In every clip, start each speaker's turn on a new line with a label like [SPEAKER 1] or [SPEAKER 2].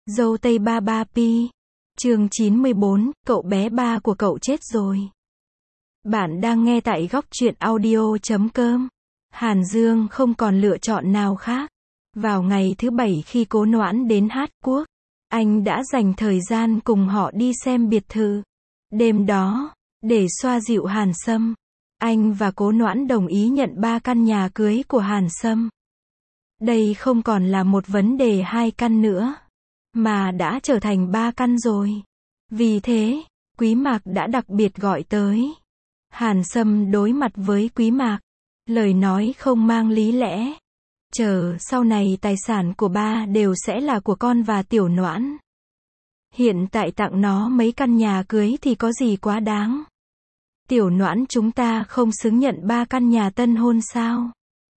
[SPEAKER 1] Dâu tây ba ba pi. Chương 94, cậu bé ba của cậu chết rồi. Bạn đang nghe tại góc truyện audio.com. Hàn Dương không còn lựa chọn nào khác. Vào ngày thứ Bảy khi Cố Noãn đến Hát Quốc, anh đã dành thời gian cùng họ đi xem biệt thự. Đêm đó, để xoa dịu Hàn Sâm, anh và Cố Noãn đồng ý nhận 3 căn nhà cưới của Hàn Sâm. Đây không còn là một vấn đề 2 căn nữa, mà đã trở thành 3 căn rồi. Vì thế, Quý Mạc đã đặc biệt gọi tới. Hàn Sâm đối mặt với Quý Mạc, lời nói không mang lý lẽ. Sau này tài sản của ba đều sẽ là của con và Tiểu Noãn. Hiện tại tặng nó mấy căn nhà cưới thì có gì quá đáng. Tiểu Noãn chúng ta không xứng nhận 3 căn nhà tân hôn sao?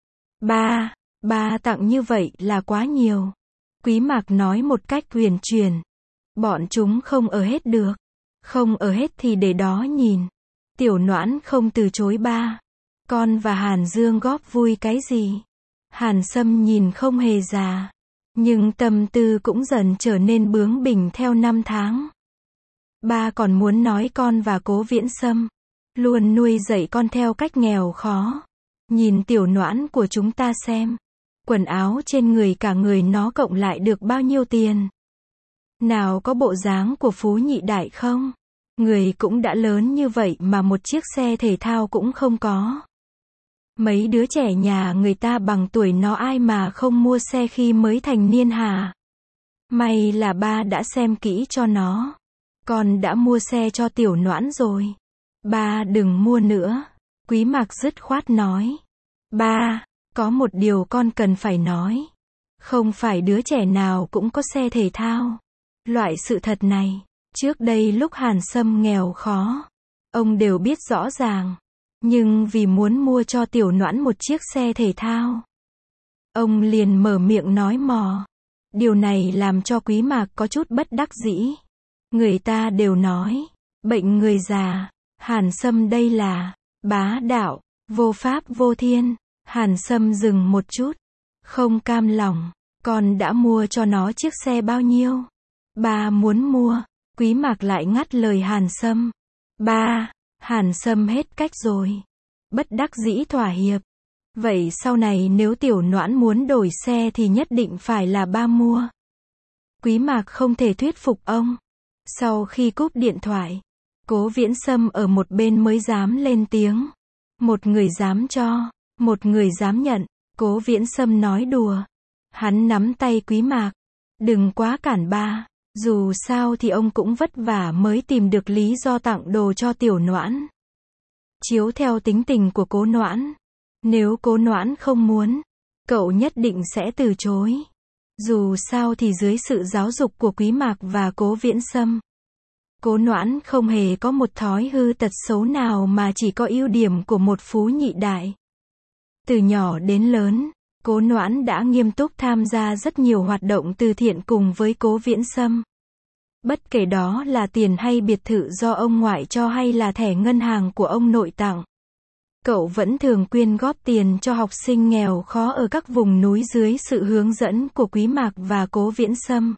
[SPEAKER 1] Ba tặng như vậy là quá nhiều. Quý Mạc nói một cách huyền chuyển. Bọn chúng không ở hết được. Không ở hết thì để đó nhìn. Tiểu Noãn không từ chối ba. Con và Hàn Dương góp vui cái gì? Hàn Sâm nhìn không hề già, nhưng tâm tư cũng dần trở nên bướng bỉnh theo năm tháng. Ba còn muốn nói con và Cố Viễn Sâm luôn nuôi dạy con theo cách nghèo khó. Nhìn Tiểu Noãn của chúng ta xem. Quần áo trên người cả người nó cộng lại được bao nhiêu tiền? Nào có bộ dáng của phú nhị đại không? Người cũng đã lớn như vậy mà một chiếc xe thể thao cũng không có. Mấy đứa trẻ nhà người ta bằng tuổi nó ai mà không mua xe khi mới thành niên hả? May là ba đã xem kỹ cho nó. Con đã mua xe cho Tiểu Noãn rồi. Ba đừng mua nữa. Quý Mạc dứt khoát nói. Ba, có một điều con cần phải nói. Không phải đứa trẻ nào cũng có xe thể thao. Loại sự thật này, trước đây lúc Hàn Sâm nghèo khó, ông đều biết rõ ràng. Nhưng vì muốn mua cho Tiểu Noãn một chiếc xe thể thao, ông liền mở miệng nói mò. Điều này làm cho Quý Mạc có chút bất đắc dĩ. Người ta đều nói, bệnh người già, Hàn Sâm đây là bá đạo, vô pháp vô thiên. Hàn Sâm dừng một chút, không cam lòng. Con đã mua cho nó chiếc xe bao nhiêu? Ba muốn mua. Quý Mạc lại ngắt lời Hàn Sâm. Ba, Hàn Sâm hết cách rồi. Bất đắc dĩ thỏa hiệp. Vậy sau này nếu Tiểu Noãn muốn đổi xe thì nhất định phải là ba mua. Quý Mạc không thể thuyết phục ông. Sau khi cúp điện thoại, Cố Viễn Sâm ở một bên mới dám lên tiếng. Một người dám cho, một người dám nhận. Cố Viễn Sâm nói đùa. Hắn nắm tay Quý Mạc. Đừng quá cản ba. Dù sao thì ông cũng vất vả mới tìm được lý do tặng đồ cho Tiểu Noãn. Chiếu theo tính tình của Cố Noãn, nếu Cố Noãn không muốn, cậu nhất định sẽ từ chối. Dù sao thì dưới sự giáo dục của Quý Mạc và Cố Viễn Sâm, Cố Noãn không hề có một thói hư tật xấu nào mà chỉ có ưu điểm của một phú nhị đại. Từ nhỏ đến lớn, Cố Noãn đã nghiêm túc tham gia rất nhiều hoạt động từ thiện cùng với Cố Viễn Sâm. Bất kể đó là tiền hay biệt thự do ông ngoại cho hay là thẻ ngân hàng của ông nội tặng, cậu vẫn thường quyên góp tiền cho học sinh nghèo khó ở các vùng núi dưới sự hướng dẫn của Quý Mạc và Cố Viễn Sâm.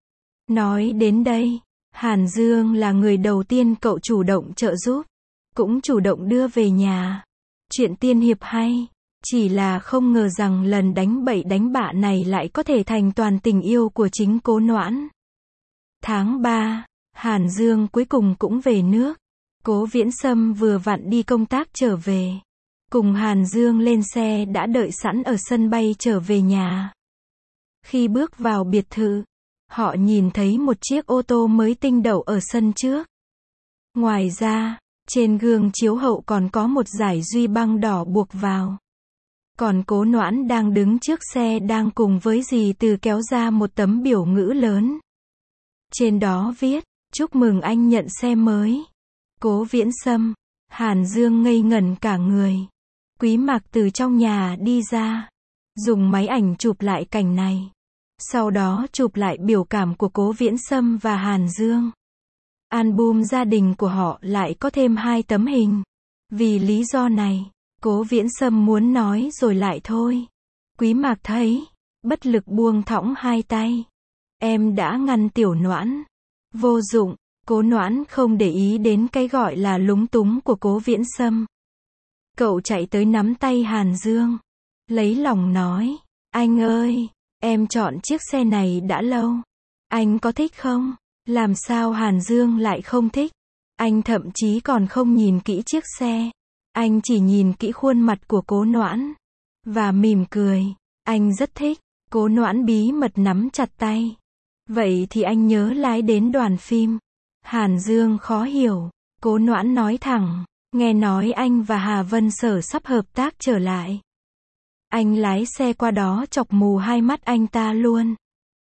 [SPEAKER 1] Nói đến đây, Hàn Dương là người đầu tiên cậu chủ động trợ giúp, cũng chủ động đưa về nhà. Chuyện tiên hiệp hay, chỉ là không ngờ rằng lần đánh bậy đánh bạ này lại có thể thành toàn tình yêu của chính Cố Noãn. Tháng 3, Hàn Dương cuối cùng cũng về nước. Cố Viễn Sâm vừa vặn đi công tác trở về. Cùng Hàn Dương lên xe đã đợi sẵn ở sân bay trở về nhà. Khi bước vào biệt thự, họ nhìn thấy một chiếc ô tô mới tinh đậu ở sân trước. Ngoài ra, trên gương chiếu hậu còn có một dải duy băng đỏ buộc vào. Còn Cố Noãn đang đứng trước xe đang cùng với dì Từ kéo ra một tấm biểu ngữ lớn. Trên đó viết, chúc mừng anh nhận xe mới. Cố Viễn Sâm, Hàn Dương ngây ngẩn cả người. Quý Mạc từ trong nhà đi ra, dùng máy ảnh chụp lại cảnh này. Sau đó chụp lại biểu cảm của Cố Viễn Sâm và Hàn Dương. Album gia đình của họ lại có thêm 2 tấm hình. Vì lý do này, Cố Viễn Sâm muốn nói rồi lại thôi. Quý Mạc thấy, bất lực buông thõng hai tay. Em đã ngăn Tiểu Noãn. Vô dụng, Cố Noãn không để ý đến cái gọi là lúng túng của Cố Viễn Sâm. Cậu chạy tới nắm tay Hàn Dương. Lấy lòng nói, anh ơi, em chọn chiếc xe này đã lâu. Anh có thích không? Làm sao Hàn Dương lại không thích? Anh thậm chí còn không nhìn kỹ chiếc xe. Anh chỉ nhìn kỹ khuôn mặt của Cố Noãn. Và mỉm cười. Anh rất thích. Cố Noãn bí mật nắm chặt tay. Vậy thì anh nhớ lái đến đoàn phim. Hàn Dương khó hiểu. Cố Noãn nói thẳng. Nghe nói anh và Hà Vân Sở sắp hợp tác trở lại. Anh lái xe qua đó chọc mù hai mắt anh ta luôn.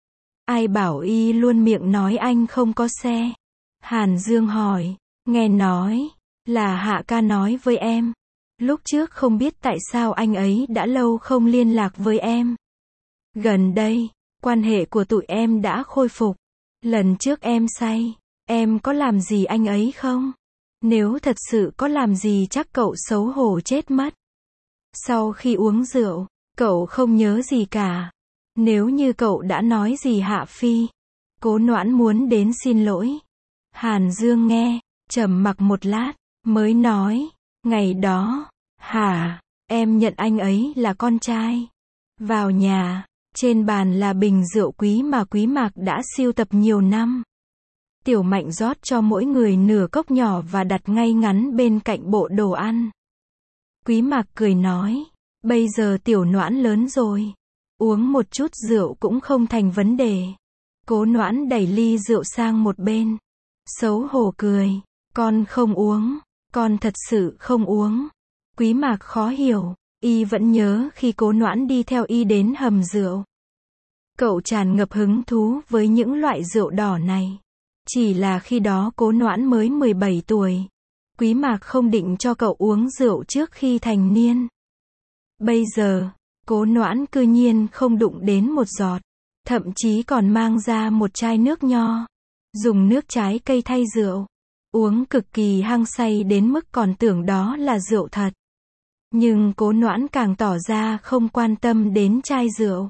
[SPEAKER 1] Ai bảo y luôn miệng nói anh không có xe? Hàn Dương hỏi. Nghe nói là Hạ ca nói với em. Lúc trước không biết tại sao anh ấy đã lâu không liên lạc với em. Gần đây, quan hệ của tụi em đã khôi phục. Lần trước em say, em có làm gì anh ấy không? Nếu thật sự có làm gì chắc cậu xấu hổ chết mất. Sau khi uống rượu, cậu không nhớ gì cả. Nếu như cậu đã nói gì Hạ Phi, Cố Noãn muốn đến xin lỗi. Hàn Dương nghe, trầm mặc một lát, mới nói, ngày đó, hả, em nhận anh ấy là con trai. Vào nhà, trên bàn là bình rượu quý mà Quý Mạc đã sưu tập nhiều năm. Tiểu Mạnh rót cho mỗi người nửa cốc nhỏ và đặt ngay ngắn bên cạnh bộ đồ ăn. Quý Mạc cười nói, bây giờ Tiểu Noãn lớn rồi. Uống một chút rượu cũng không thành vấn đề. Cố Noãn đẩy ly rượu sang một bên. Xấu hổ cười, con không uống, con thật sự không uống. Quý Mạc khó hiểu, y vẫn nhớ khi Cố Noãn đi theo y đến hầm rượu. Cậu tràn ngập hứng thú với những loại rượu đỏ này. Chỉ là khi đó Cố Noãn mới 17 tuổi. Quý Mạc không định cho cậu uống rượu trước khi thành niên. Bây giờ, Cố Noãn cư nhiên không đụng đến một giọt. Thậm chí còn mang ra một chai nước nho. Dùng nước trái cây thay rượu. Uống cực kỳ hăng say đến mức còn tưởng đó là rượu thật. Nhưng Cố Noãn càng tỏ ra không quan tâm đến chai rượu.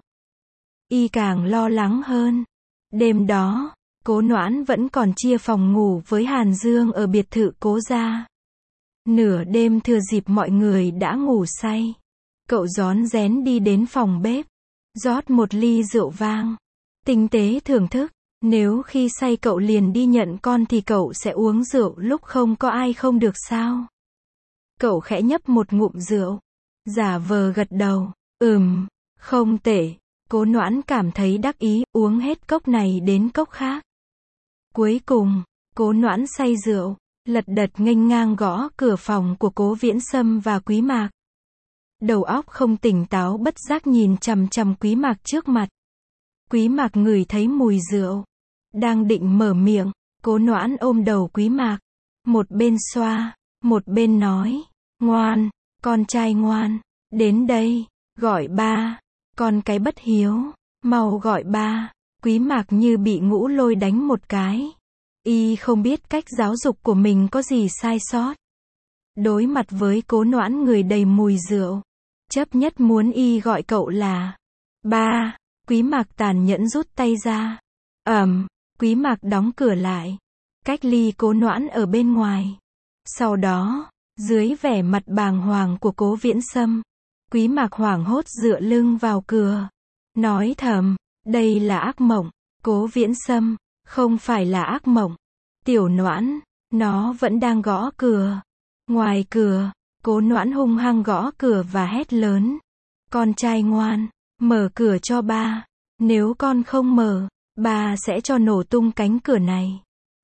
[SPEAKER 1] Y càng lo lắng hơn. Đêm đó, Cố Noãn vẫn còn chia phòng ngủ với Hàn Dương ở biệt thự Cố gia. Nửa đêm thừa dịp mọi người đã ngủ say. Cậu rón rén đi đến phòng bếp. Rót một ly rượu vang. Tinh tế thưởng thức. Nếu khi say cậu liền đi nhận con thì cậu sẽ uống rượu lúc không có ai không được sao? Cậu khẽ nhấp một ngụm rượu. Giả vờ gật đầu. Không tệ. Cố Noãn cảm thấy đắc ý, uống hết cốc này đến cốc khác. Cuối cùng, Cố Noãn say rượu, lật đật nghênh ngang gõ cửa phòng của Cố Viễn Sâm và Quý Mạc. Đầu óc không tỉnh táo bất giác nhìn chằm chằm Quý Mạc trước mặt. Quý Mạc ngửi thấy mùi rượu. Đang định mở miệng, Cố Noãn ôm đầu Quý Mạc. Một bên xoa, một bên nói, ngoan, con trai ngoan, đến đây, gọi ba, con cái bất hiếu, mau gọi ba. Quý Mạc như bị ngũ lôi đánh một cái. Y không biết cách giáo dục của mình có gì sai sót. Đối mặt với Cố Noãn người đầy mùi rượu, chấp nhất muốn y gọi cậu là ba. Quý Mạc tàn nhẫn rút tay ra. Quý Mạc đóng cửa lại, cách ly Cố Noãn ở bên ngoài. Sau đó, dưới vẻ mặt bàng hoàng của Cố Viễn Sâm, Quý Mạc hoảng hốt dựa lưng vào cửa, nói thầm, đây là ác mộng. Cố Viễn Sâm, không phải là ác mộng. Tiểu Noãn, nó vẫn đang gõ cửa. Ngoài cửa, Cố Noãn hung hăng gõ cửa và hét lớn, con trai ngoan, mở cửa cho ba. Nếu con không mở, ba sẽ cho nổ tung cánh cửa này.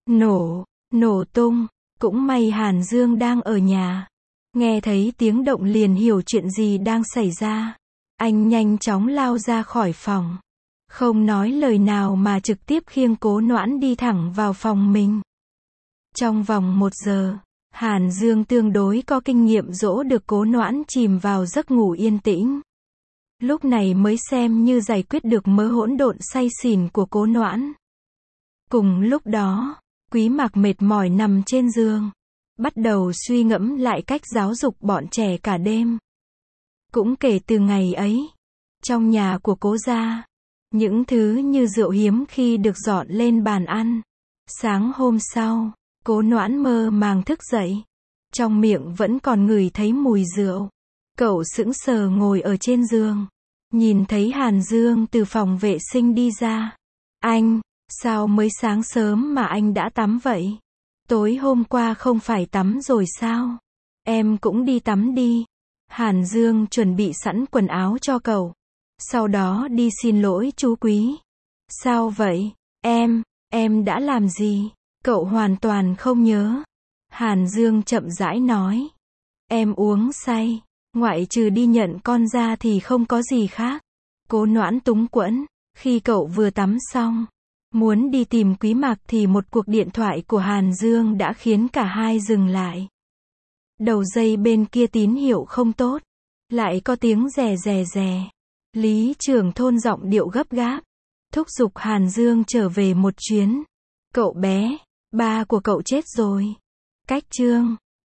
[SPEAKER 1] Nổ tung. Cũng may Hàn Dương đang ở nhà. Nghe thấy tiếng động liền hiểu chuyện gì đang xảy ra. Anh nhanh chóng lao ra khỏi phòng. Không nói lời nào mà trực tiếp khiêng Cố Noãn đi thẳng vào phòng mình. Trong vòng 1 giờ, Hàn Dương tương đối có kinh nghiệm dỗ được Cố Noãn chìm vào giấc ngủ yên tĩnh. Lúc này mới xem như giải quyết được mớ hỗn độn say xỉn của Cố Noãn. Cùng lúc đó, Quý Mạc mệt mỏi nằm trên giường, bắt đầu suy ngẫm lại cách giáo dục bọn trẻ cả đêm. Cũng kể từ ngày ấy, trong nhà của Cố gia, Những thứ như rượu hiếm khi được dọn lên bàn ăn. Sáng hôm sau, Cố Noãn mơ màng thức dậy. Trong miệng vẫn còn ngửi thấy mùi rượu. Cậu sững sờ ngồi ở trên giường. Nhìn thấy Hàn Dương từ phòng vệ sinh đi ra. Anh, sao mới sáng sớm mà anh đã tắm vậy? Tối hôm qua không phải tắm rồi sao? Em cũng đi tắm đi. Hàn Dương chuẩn bị sẵn quần áo cho cậu. Sau đó đi xin lỗi chú Quý. Sao vậy? Em đã làm gì? Cậu hoàn toàn không nhớ. Hàn Dương chậm rãi nói. Em uống say. Ngoại trừ đi nhận con ra thì không có gì khác. Cố Noãn túng quẫn. Khi cậu vừa tắm xong, muốn đi tìm Quý Mặc thì một cuộc điện thoại của Hàn Dương đã khiến cả hai dừng lại. Đầu dây bên kia tín hiệu không tốt. Lại có tiếng rè rè rè. Lý trưởng thôn giọng điệu gấp gáp. Thúc giục Hàn Dương trở về một chuyến. Cậu bé, ba của cậu chết rồi. Cách chương